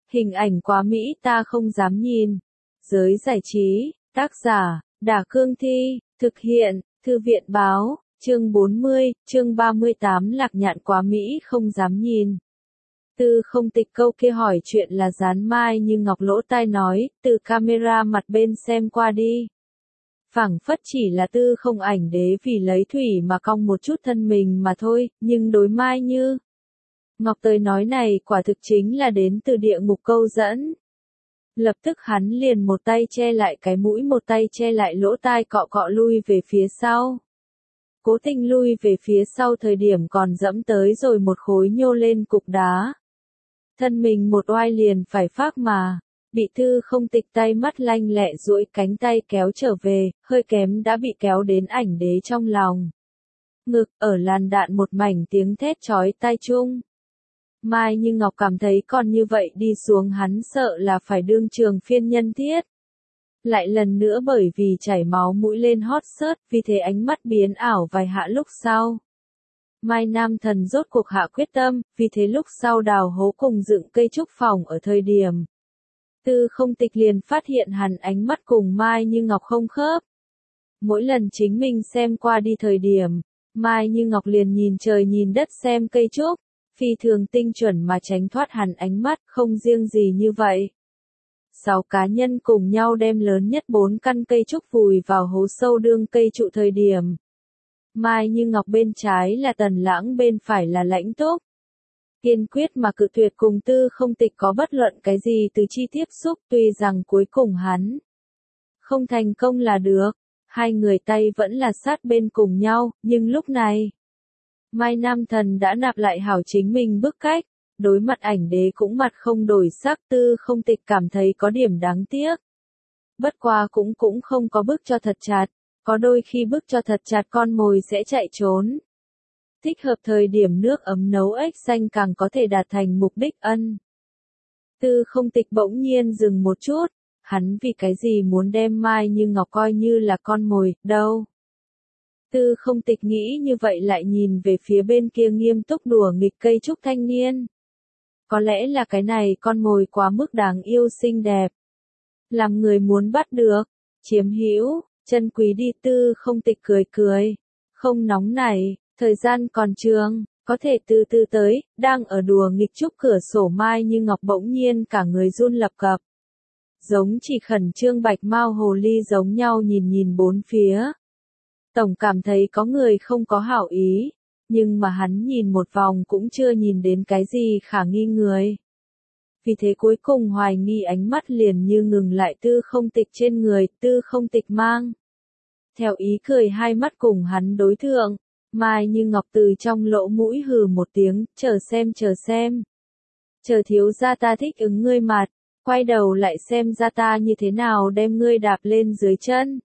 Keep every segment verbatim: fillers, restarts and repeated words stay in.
Hình ảnh quá mỹ ta không dám nhìn. Giới giải trí, tác giả, Đả Cương Thi, thực hiện, Thư viện Báo, chương bốn mươi, chương ba mươi tám Lạc Nhạn quá mỹ không dám nhìn. Tư Không Tịch câu kia hỏi chuyện là dán Mai Như Ngọc lỗ tai nói, từ camera mặt bên xem qua đi. Phảng phất chỉ là Tư Không ảnh đế vì lấy thủy mà cong một chút thân mình mà thôi, nhưng đối Mai Như Ngọc tới nói này quả thực chính là đến từ địa ngục câu dẫn. Lập tức hắn liền một tay che lại cái mũi một tay che lại lỗ tai cọ cọ lui về phía sau. Cố tình lui về phía sau thời điểm còn dẫm tới rồi một khối nhô lên cục đá. Thân mình một oai liền phải phác mà, bị Tư Không Tịch tay mắt lanh lẹ duỗi cánh tay kéo trở về, hơi kém đã bị kéo đến ảnh đế trong lòng. Ngực, ở làn đạn một mảnh tiếng thét chói tai chung. Mai Như Ngọc cảm thấy còn như vậy đi xuống hắn sợ là phải đương trường phiên nhân thiết. Lại lần nữa bởi vì chảy máu mũi lên hot search, vì thế ánh mắt biến ảo vài hạ lúc sau. Mai Nam Thần rốt cuộc hạ quyết tâm, vì thế lúc sau đào hố cùng dựng cây trúc phòng ở thời điểm. Tư Không Tịch liền phát hiện hắn ánh mắt cùng Mai Như Ngọc không khớp. Mỗi lần chính mình xem qua đi thời điểm, Mai Như Ngọc liền nhìn trời nhìn đất xem cây trúc, phi thường tinh chuẩn mà tránh thoát hắn ánh mắt, không riêng gì như vậy. Sáu cá nhân cùng nhau đem lớn nhất bốn căn cây trúc vùi vào hố sâu đương cây trụ thời điểm. Mai Như Ngọc bên trái là Tần Lãng bên phải là Lãnh Túc. Kiên quyết mà cự tuyệt cùng Tư Không Tịch có bất luận cái gì từ chi tiếp xúc, tuy rằng cuối cùng hắn không thành công là được, hai người tay vẫn là sát bên cùng nhau, nhưng lúc này Mai Nam Thần đã nạp lại hảo chính mình bức cách, đối mặt ảnh đế cũng mặt không đổi sắc. Tư Không Tịch cảm thấy có điểm đáng tiếc. Bất quá cũng cũng không có bức cho thật chặt, có đôi khi bức cho thật chặt con mồi sẽ chạy trốn. Thích hợp thời điểm nước ấm nấu ếch xanh càng có thể đạt thành mục đích ân. Tư Không Tịch bỗng nhiên dừng một chút, hắn vì cái gì muốn đem Mai Như Ngọc coi như là con mồi, đâu. Tư Không Tịch nghĩ như vậy lại nhìn về phía bên kia nghiêm túc đùa nghịch cây trúc thanh niên. Có lẽ là cái này con mồi quá mức đáng yêu xinh đẹp. Làm người muốn bắt được, chiếm hữu, chân quý đi. Tư Không Tịch cười cười. Không nóng này, thời gian còn trường, có thể từ từ tới, đang ở đùa nghịch trúc cửa sổ Mai Như Ngọc bỗng nhiên cả người run lập cập. Giống chỉ khẩn trương bạch mao hồ ly giống nhau nhìn nhìn bốn phía. Tổng cảm thấy có người không có hảo ý, nhưng mà hắn nhìn một vòng cũng chưa nhìn đến cái gì khả nghi người. Vì thế cuối cùng hoài nghi ánh mắt liền như ngừng lại Tư Không Tịch trên người. Tư Không Tịch mang theo ý cười hai mắt cùng hắn đối thượng, Mai Như Ngọc từ trong lỗ mũi hừ một tiếng, chờ xem chờ xem. Chờ thiếu gia ta thích ứng ngươi mặt, quay đầu lại xem ra ta như thế nào đem ngươi đạp lên dưới chân.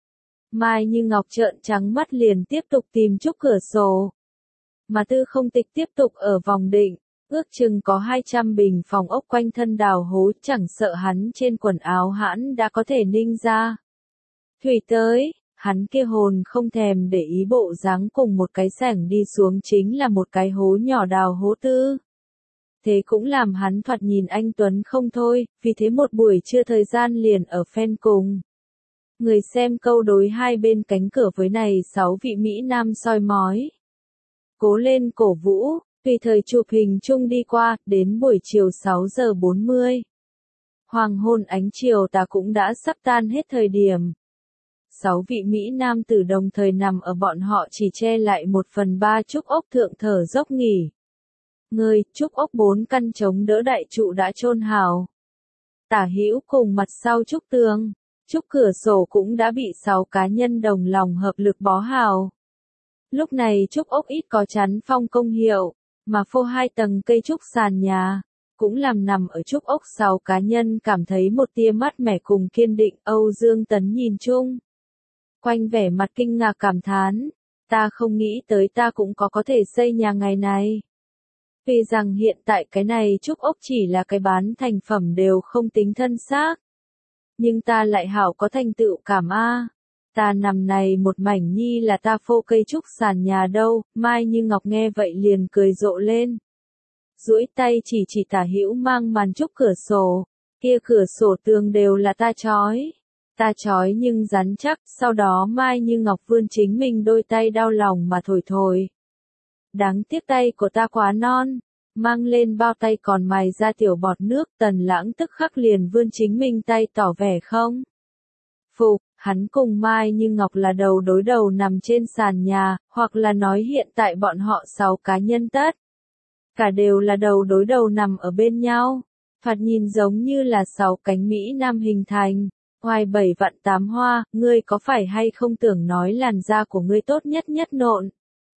Mai Như Ngọc trợn trắng mắt liền tiếp tục tìm trúc cửa sổ. Mà Tư Không Tịch tiếp tục ở vòng định, ước chừng có hai trăm bình phòng ốc quanh thân đào hố, chẳng sợ hắn trên quần áo hãn đã có thể ninh ra. Thủy tới, hắn kia hồn không thèm để ý bộ dáng cùng một cái sảnh đi xuống chính là một cái hố nhỏ đào hố tư. Thế cũng làm hắn thoạt nhìn anh tuấn không thôi, vì thế một buổi trưa thời gian liền ở phen cùng. Người xem câu đối hai bên cánh cửa với này sáu vị Mỹ Nam soi mói. Cố lên cổ vũ, tùy thời chụp hình chung đi qua, đến buổi chiều sáu giờ bốn mươi. Hoàng hôn ánh chiều tà cũng đã sắp tan hết thời điểm. Sáu vị Mỹ Nam tử đồng thời nằm ở bọn họ chỉ che lại một phần ba trúc ốc thượng thở dốc nghỉ. Người, trúc ốc bốn căn chống đỡ đại trụ đã chôn hào. Tả hữu cùng mặt sau trúc tường. Trúc cửa sổ cũng đã bị sáu cá nhân đồng lòng hợp lực bó hào. Lúc này trúc ốc ít có chắn phong công hiệu, mà phô hai tầng cây trúc sàn nhà, cũng làm nằm ở trúc ốc sáu cá nhân cảm thấy một tia mát mẻ cùng kiên định. Âu Dương Tấn nhìn chung quanh vẻ mặt kinh ngạc cảm thán, ta không nghĩ tới ta cũng có có thể xây nhà ngày này. Vì rằng hiện tại cái này trúc ốc chỉ là cái bán thành phẩm đều không tính thân xác. Nhưng ta lại hảo có thành tựu cảm a. Ta nằm này một mảnh nhi là ta phô cây trúc sàn nhà đâu. Mai Như Ngọc nghe vậy liền cười rộ lên. duỗi tay chỉ chỉ tả hữu mang màn trúc cửa sổ, kia cửa sổ tường đều là ta chói. Ta chói nhưng rắn chắc, sau đó Mai Như Ngọc vươn chính mình đôi tay đau lòng mà thổi thổi. Đáng tiếc tay của ta quá non, mang lên bao tay còn mài ra tiểu bọt nước, Tần Lãng tức khắc liền vươn chính mình tay tỏ vẻ không. Phục, hắn cùng Mai Như Ngọc là đầu đối đầu nằm trên sàn nhà, hoặc là nói hiện tại bọn họ sáu cá nhân tất. Cả đều là đầu đối đầu nằm ở bên nhau, thoạt nhìn giống như là sáu cánh Mỹ Nam hình thành. Ngoài bảy vạn tám hoa, ngươi có phải hay không tưởng nói làn da của ngươi tốt nhất nhất nộn?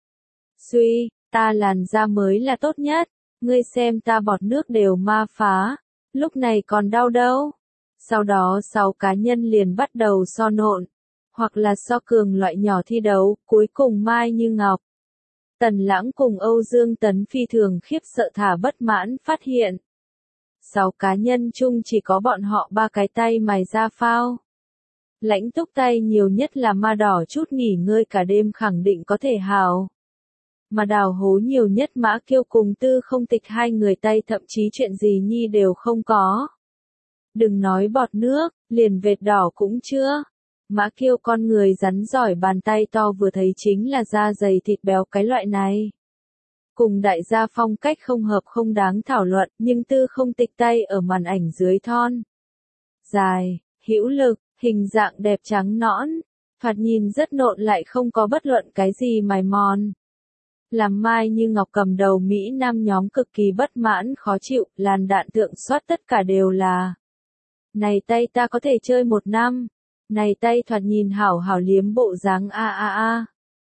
Suy, ta làn da mới là tốt nhất, ngươi xem ta bọt nước đều ma phá, lúc này còn đau đâu. Sau đó sáu cá nhân liền bắt đầu so nộn, hoặc là so cường loại nhỏ thi đấu, cuối cùng Mai Như Ngọc. Tần Lãng cùng Âu Dương Tấn phi thường khiếp sợ thả bất mãn phát hiện. Sáu cá nhân chung chỉ có bọn họ ba cái tay mài ra phao. Lãnh Túc tay nhiều nhất là ma đỏ chút nghỉ ngơi cả đêm khẳng định có thể hào. Mà đào hố nhiều nhất Mã Kiêu cùng Tư Không Tịch hai người tay thậm chí chuyện gì nhi đều không có. Đừng nói bọt nước, liền vệt đỏ cũng chưa. Mã Kiêu con người rắn giỏi bàn tay to vừa thấy chính là da dày thịt béo cái loại này. Cùng đại gia phong cách không hợp không đáng thảo luận, nhưng Tư Không Tịch tay ở màn ảnh dưới thon. Dài, hữu lực, hình dạng đẹp trắng nõn, thoạt nhìn rất nộn lại không có bất luận cái gì mài mòn. Làm Mai Như Ngọc cầm đầu Mỹ Nam nhóm cực kỳ bất mãn khó chịu, làn đạn tượng soát tất cả đều là. Này tay ta có thể chơi một năm, này tay thoạt nhìn hảo hảo liếm bộ dáng a a a.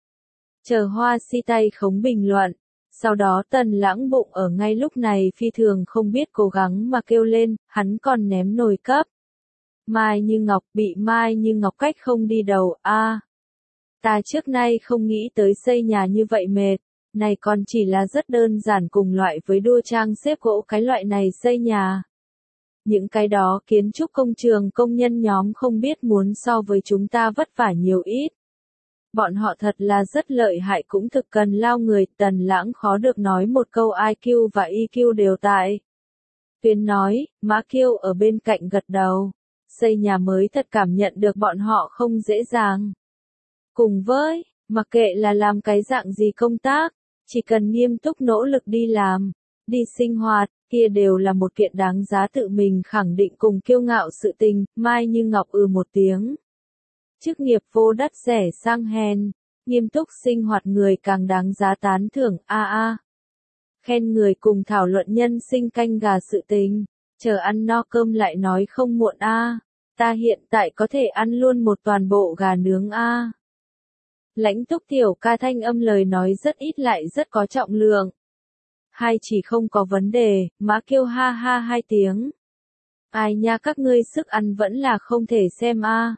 Chờ Hoa Si tay khống bình luận. Sau đó Tần Lãng bụng ở ngay lúc này phi thường không biết cố gắng mà kêu lên, hắn còn ném nồi cấp. Mai Như Ngọc bị Mai Như Ngọc cách không đi đầu, a à, ta trước nay không nghĩ tới xây nhà như vậy mệt, này còn chỉ là rất đơn giản cùng loại với đua trang xếp gỗ cái loại này xây nhà. Những cái đó kiến trúc công trường công nhân nhóm không biết muốn so với chúng ta vất vả nhiều ít. Bọn họ thật là rất lợi hại cũng thực cần lao người, Tần Lãng khó được nói một câu i kiu và e kiu đều tại. Tuyên nói, Mã Kiêu ở bên cạnh gật đầu. Xây nhà mới thật cảm nhận được bọn họ không dễ dàng. Cùng với, mặc kệ là làm cái dạng gì công tác, chỉ cần nghiêm túc nỗ lực đi làm, đi sinh hoạt, kia đều là một kiện đáng giá tự mình khẳng định cùng kiêu ngạo sự tình, Mai Như Ngọc ừ một tiếng. Chức nghiệp vô đắt rẻ sang hèn, nghiêm túc sinh hoạt người càng đáng giá tán thưởng, a a. Khen người cùng thảo luận nhân sinh canh gà sự tình, chờ ăn no cơm lại nói không muộn a. Ta hiện tại có thể ăn luôn một toàn bộ gà nướng a. Lãnh Túc tiểu ca thanh âm lời nói rất ít lại rất có trọng lượng. Hai chỉ không có vấn đề, Mã Kiêu ha ha hai tiếng. Ai nha các ngươi sức ăn vẫn là không thể xem a.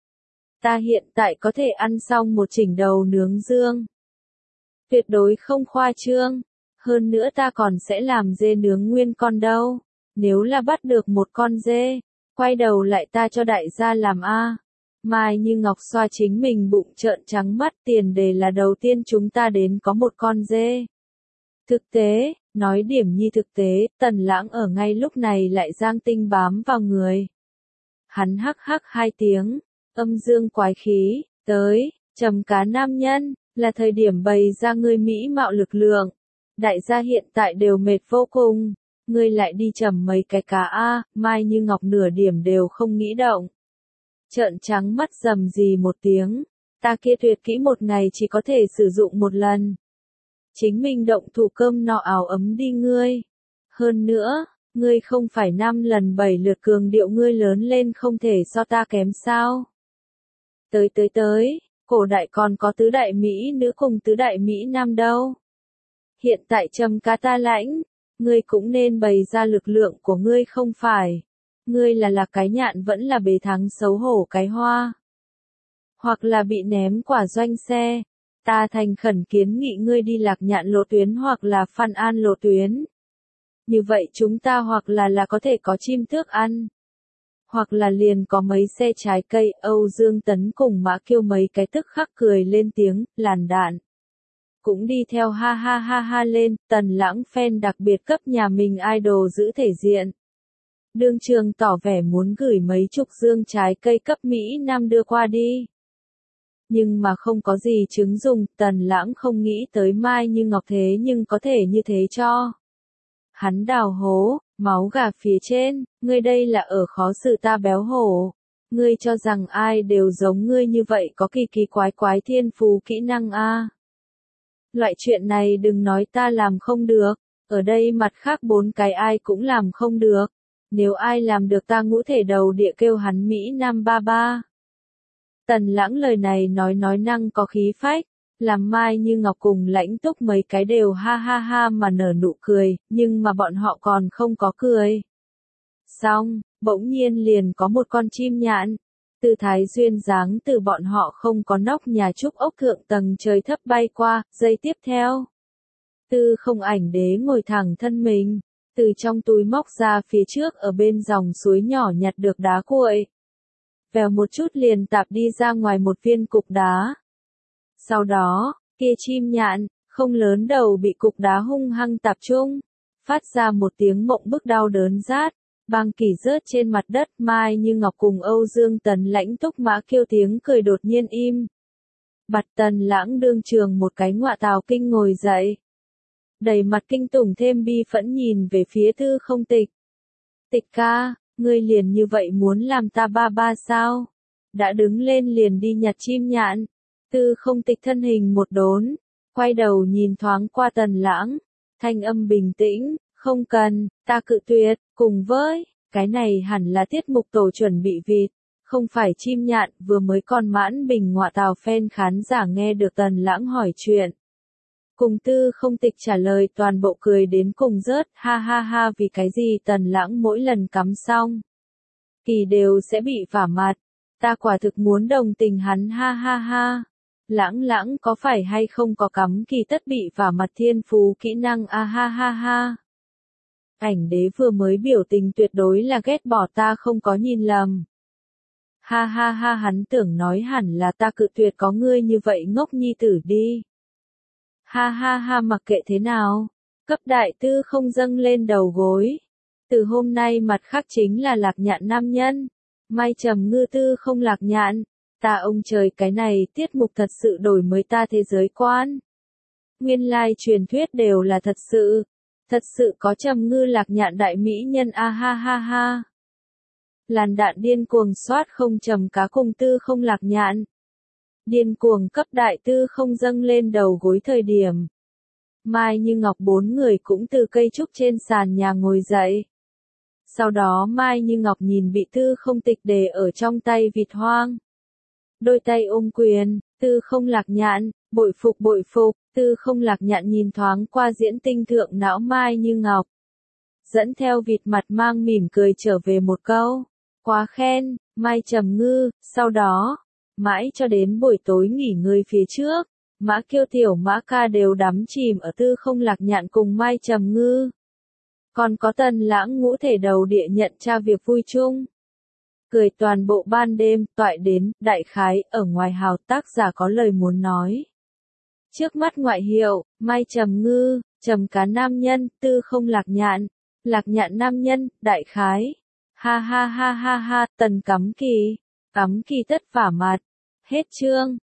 Ta hiện tại có thể ăn xong một chỉnh đầu nướng dương. Tuyệt đối không khoa trương. Hơn nữa ta còn sẽ làm dê nướng nguyên con đâu. Nếu là bắt được một con dê, quay đầu lại ta cho đại gia làm a. Mai Như Ngọc xoa chính mình bụng trợn trắng mắt, tiền đề là đầu tiên chúng ta đến có một con dê. Thực tế, nói điểm nhi thực tế, Tần Lãng ở ngay lúc này lại giang tinh bám vào người. Hắn hắc hắc hai tiếng. Âm dương quái khí, tới, trầm cá nam nhân, là thời điểm bày ra ngươi mỹ mạo lực lượng. Đại gia hiện tại đều mệt vô cùng, ngươi lại đi trầm mấy cái cá a, Mai Như Ngọc nửa điểm đều không nghĩ động. Trợn trắng mắt rầm gì một tiếng, ta kia tuyệt kỹ một ngày chỉ có thể sử dụng một lần. Chính mình động thủ cơm nọ áo ấm đi ngươi. Hơn nữa, ngươi không phải năm lần bảy lượt cường điệu ngươi lớn lên không thể so ta kém sao. Tới tới tới, cổ đại còn có tứ đại Mỹ nữ cùng tứ đại Mỹ Nam đâu. Hiện tại trầm cá ta lãnh, ngươi cũng nên bày ra lực lượng của ngươi không phải. Ngươi là lạc cái nhạn vẫn là bế thắng xấu hổ cái hoa. Hoặc là bị ném quả doanh xe. Ta thành khẩn kiến nghị ngươi đi lạc nhạn lộ tuyến hoặc là Phan An lộ tuyến. Như vậy chúng ta hoặc là là có thể có chim tước ăn. Hoặc là liền có mấy xe trái cây. Âu Dương Tấn cùng Mã Kiêu mấy cái tức khắc cười lên tiếng, làn đạn. cũng đi theo ha ha ha ha lên, Tần Lãng fan đặc biệt cấp nhà mình idol giữ thể diện. Đương Trường tỏ vẻ muốn gửi mấy chục dương trái cây cấp Mỹ Nam đưa qua đi. Nhưng mà không có gì chứng dùng, Tần Lãng không nghĩ tới Mai Như Ngọc thế nhưng có thể như thế cho. Hắn đào hố, máu gà phía trên, ngươi đây là ở khó xử ta béo hổ. Ngươi cho rằng ai đều giống ngươi như vậy có kỳ kỳ quái quái thiên phú kỹ năng a? Loại chuyện này đừng nói ta làm không được, ở đây mặt khác bốn cái ai cũng làm không được. Nếu ai làm được ta ngũ thể đầu địa kêu hắn Mỹ Nam ba ba. Tần Lãng lời này nói nói năng có khí phách, làm Mai Như Ngọc cùng Lãnh Túc mấy cái đều ha ha ha mà nở nụ cười, nhưng mà bọn họ còn không có cười. Xong, bỗng nhiên liền có một con chim nhạn, từ Thái Duyên dáng từ bọn họ không có nóc nhà trúc ốc thượng tầng trời thấp bay qua, giây tiếp theo. Tư Không Ảnh Đế ngồi thẳng thân mình, từ trong túi móc ra phía trước ở bên dòng suối nhỏ nhặt được đá cuội. Vèo một chút liền tạp đi ra ngoài một viên cục đá. Sau đó, kia chim nhạn, không lớn đầu bị cục đá hung hăng tạp chung, phát ra một tiếng mộng bức đau đớn rát, băng kỳ rớt trên mặt đất. Mai Như Ngọc cùng Âu Dương Tần Lãnh Túc Mã kêu tiếng cười đột nhiên im. Bặt Tần Lãng đương trường một cái ngọa tào kinh ngồi dậy. Đầy mặt kinh tủng thêm bi phẫn nhìn về phía Tư Không Tịch. Tịch ca, ngươi liền như vậy muốn làm ta ba ba sao? Đã đứng lên liền đi nhặt chim nhạn. Tư Không Tịch thân hình một đốn, quay đầu nhìn thoáng qua Tần Lãng, thanh âm bình tĩnh, không cần, ta cự tuyệt, cùng với, cái này hẳn là tiết mục tổ chuẩn bị vịt, không phải chim nhạn. Vừa mới còn mãn bình ngọa tào fan khán giả nghe được Tần Lãng hỏi chuyện. Cùng Tư Không Tịch trả lời toàn bộ cười đến cùng rớt, ha ha ha. Vì cái gì Tần Lãng mỗi lần cắm xong kỳ đều sẽ bị vả mặt, ta quả thực muốn đồng tình hắn, ha ha ha. Lãng Lãng có phải hay không có cắm kỳ tất bị vả mặt thiên phú kỹ năng, a ha ha ha. Ảnh Đế vừa mới biểu tình tuyệt đối là ghét bỏ ta không có nhìn lầm. Ha ha ha, hắn tưởng nói hẳn là ta cự tuyệt có ngươi như vậy ngốc nhi tử đi. Ha ha ha, mặc kệ thế nào, cấp đại Tư Không dâng lên đầu gối. Từ hôm nay mặt khác chính là Lạc Nhạn nam nhân. Mai Trầm Ngư Tư Không Lạc Nhạn. Ta ông trời, cái này tiết mục thật sự đổi mới ta thế giới quan. Nguyên lai truyền thuyết đều là thật sự. Thật sự có Trầm Ngư Lạc Nhạn đại mỹ nhân, a ha ha ha. Làn đạn điên cuồng soát không trầm cá cùng Tư Không Lạc Nhạn. Điên cuồng cấp đại Tư Không dâng lên đầu gối thời điểm. Mai Như Ngọc bốn người cũng từ cây trúc trên sàn nhà ngồi dậy. Sau đó Mai Như Ngọc nhìn bị Tư Không Tịch đề ở trong tay vịt hoang. Đôi tay ôm quyền, Tư Không Lạc Nhạn, bội phục bội phục. Tư Không Lạc Nhạn nhìn thoáng qua diễn tinh thượng não Mai Như Ngọc. Dẫn theo vịt mặt mang mỉm cười trở về một câu. Quá khen, Mai Trầm Ngư. Sau đó, mãi cho đến buổi tối nghỉ ngơi phía trước, Mã Kiêu Tiểu Mã Ca đều đắm chìm ở Tư Không Lạc Nhạn cùng Mai Trầm Ngư. Còn có Tần Lãng ngũ thể đầu địa nhận tra việc vui chung. Cười toàn bộ ban đêm, toại đến, đại khái, ở ngoài hào tác giả có lời muốn nói. Trước mắt ngoại hiệu, Mai Trầm Ngư, Trầm Cá nam nhân, Tư Không Lạc Nhạn, Lạc Nhạn nam nhân, đại khái. Ha ha ha ha ha, Tần cắm kỳ, cắm kỳ tất vả mặt. Hết chương.